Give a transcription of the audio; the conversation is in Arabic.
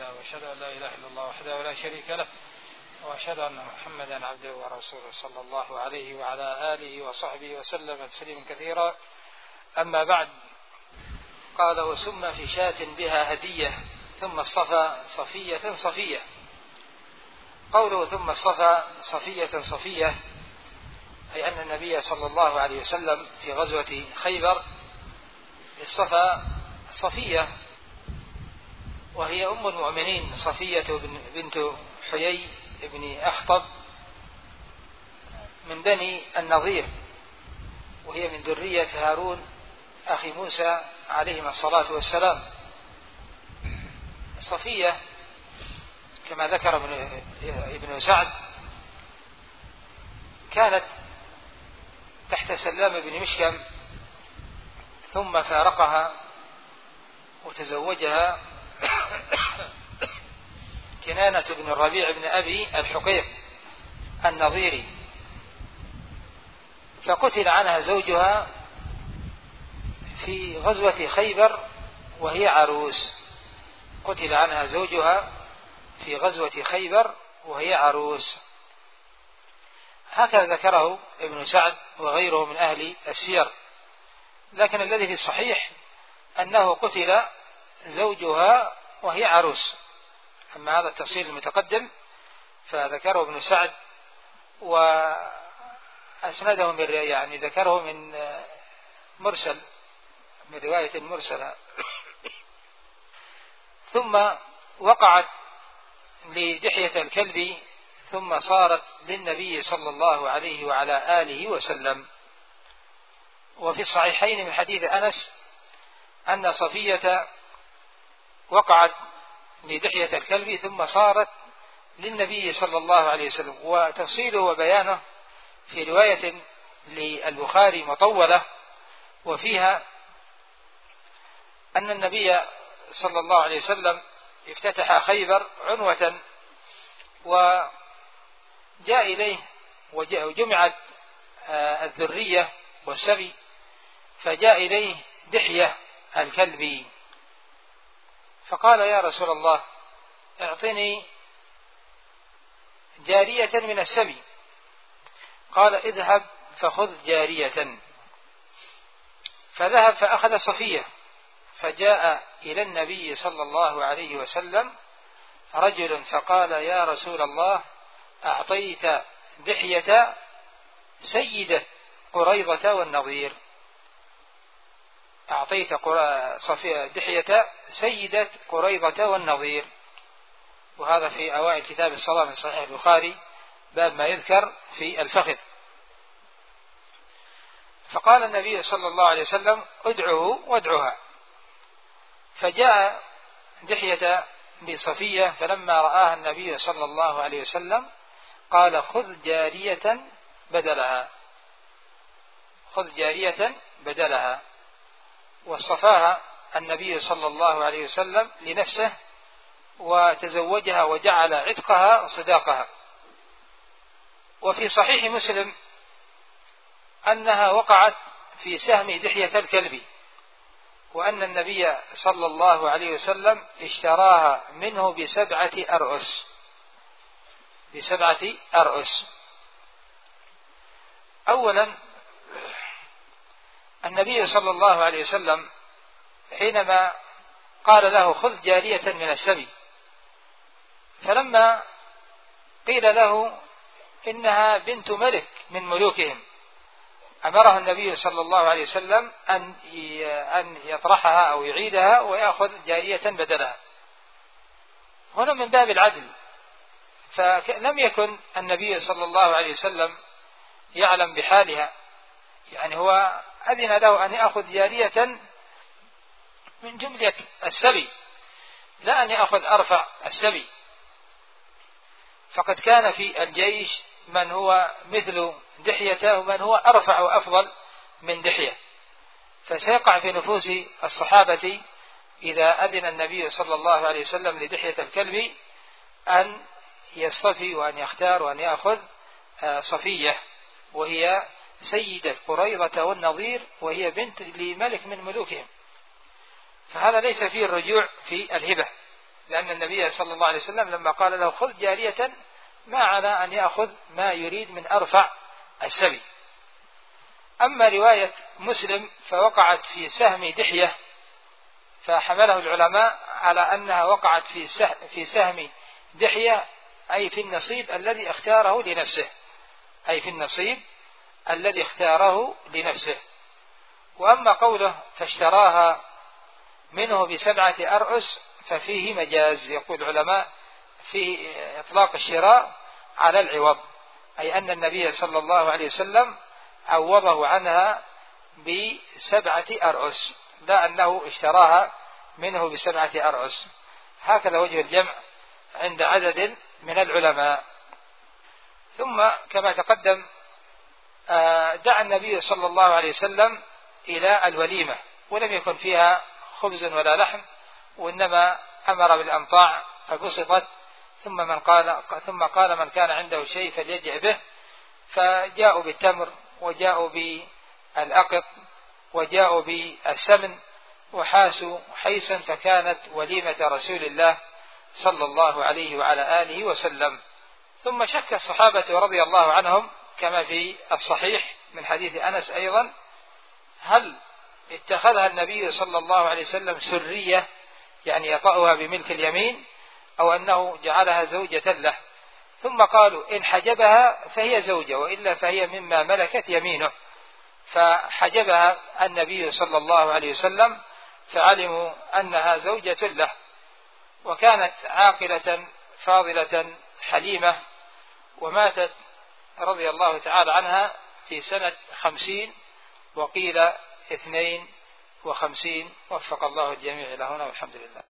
الله وأشهد أن لا إله إلا الله وحده لا شريك له وأشهد أن محمدا عبده ورسوله صلى الله عليه وعلى آله وصحبه وسلم تسليما كثيرا. أما بعد، قال: وسم في شاة بها هدية ثم اصطفى صفية صفية. قوله ثم اصطفى صفية صفية أي أن النبي صلى الله عليه وسلم في غزوة خيبر اصطفى صفية، وهي أم المؤمنين صفية بنت حيي بن أخطب من بني النضير، وهي من ذرية هارون أخي موسى عليهما الصلاة والسلام. صفية كما ذكر ابن سعد كانت تحت سلام بن مشكم، ثم فارقها وتزوجها كنانة بن الربيع بن أبي الحقيق النظيري، فقتل عنها زوجها في غزوة خيبر وهي عروس. قتل عنها زوجها في غزوة خيبر وهي عروس. هكذا ذكره ابن سعد وغيره من أهل السير، لكن الذي في الصحيح أنه قتل زوجها وهي عروس. أما هذا التفصيل المتقدم فذكره ابن سعد وأسنده ذكره من مرسل، من رواية مرسلة. ثم وقعت لدحية الكلب ثم صارت للنبي صلى الله عليه وعلى آله وسلم. وفي الصحيحين من حديث أنس أن صفية وقعت لدحية الكلب ثم صارت للنبي صلى الله عليه وسلم. وتفصيله وبيانه في رواية للبخاري مطولة، وفيها أن النبي صلى الله عليه وسلم افتتح خيبر عنوة، وجاء إليه وجمعت الذرية والسبي، فجاء إليه دحية الكلبي فقال: يا رسول الله، اعطني جارية من السبي. قال: اذهب فخذ جارية. فذهب فأخذ صفية، فجاء إلى النبي صلى الله عليه وسلم رجل فقال: يا رسول الله، أعطيت دحية سيدة قريظة والنظير. أعطيت دحية سيدة قريظة والنظير. وهذا في أوائل كتاب الصلاة من صحيح البخاري، باب ما يذكر في الفخذ. فقال النبي صلى الله عليه وسلم: ادعه وادعها. فجاء دحية بصفية، فلما رآها النبي صلى الله عليه وسلم قال: خذ جارية بدلها، خذ جارية بدلها. واصطفاها النبي صلى الله عليه وسلم لنفسه وتزوجها وجعل عتقها صداقها. وفي صحيح مسلم أنها وقعت في سهم دحية الكلب، وأن النبي صلى الله عليه وسلم اشتراها منه ب7 أرؤس، ب7 أرؤس. أولا، النبي صلى الله عليه وسلم حينما قال له: خذ جارية من السبي، فلما قيل له إنها بنت ملك من ملوكهم أمره النبي صلى الله عليه وسلم أن يطرحها أو يعيدها ويأخذ جارية بدلها. هنا من باب العدل، فلم يكن النبي صلى الله عليه وسلم يعلم بحالها، يعني هو أذن له أن يأخذ جارية من جملة السبي، لا أن يأخذ أرفع السبي. فقد كان في الجيش من هو مثل دحية ومن هو أرفع وأفضل من دحية، فسيقع في نفوس الصحابة إذا أذن النبي صلى الله عليه وسلم لدحية الكلب أن يصطفي وأن يختار وأن يأخذ صفية، وهي سيدة قريظة والنظير، وهي بنت لملك من ملوكهم. فهذا ليس فيه الرجوع في الهبة، لأن النبي صلى الله عليه وسلم لما قال له خذ جارية ما على أن يأخذ ما يريد من أرفع السبي. أما رواية مسلم فوقعت في سهم دحية، فحمله العلماء على أنها وقعت في سهم دحية، أي في النصيب الذي اختاره لنفسه، أي في النصيب الذي اختاره لنفسه. وأما قوله فاشتراها منه ب7 أرأس ففيه مجاز، يقول العلماء في إطلاق الشراء على العوض، أي أن النبي صلى الله عليه وسلم عوضه عنها ب7 أرأس، لا أنه اشتراها منه ب7 أرأس. هكذا وجه الجمع عند عدد من العلماء. ثم كما تقدم دعا النبي صلى الله عليه وسلم إلى الوليمة، ولم يكن فيها خبز ولا لحم، وإنما أمر بالأنطاع فبسطت، ثم قال من كان عنده شيء فليجع به، فجاءوا بالتمر وجاءوا بالأقط وجاءوا بالسمن وحاسوا حيسا، فكانت وليمة رسول الله صلى الله عليه وعلى آله وسلم. ثم شك الصحابة رضي الله عنهم كما في الصحيح من حديث أنس أيضا، هل اتخذها النبي صلى الله عليه وسلم سرية يعني يطأها بملك اليمين، أو أنه جعلها زوجة له؟ ثم قالوا إن حجبها فهي زوجة، وإلا فهي مما ملكت يمينه، فحجبها النبي صلى الله عليه وسلم فعلموا أنها زوجة له. وكانت عاقلة فاضلة حليمة، وماتت رضي الله تعالى عنها في سنة 50 وقيل 52. وفق الله الجميع إلى هنا، والحمد لله.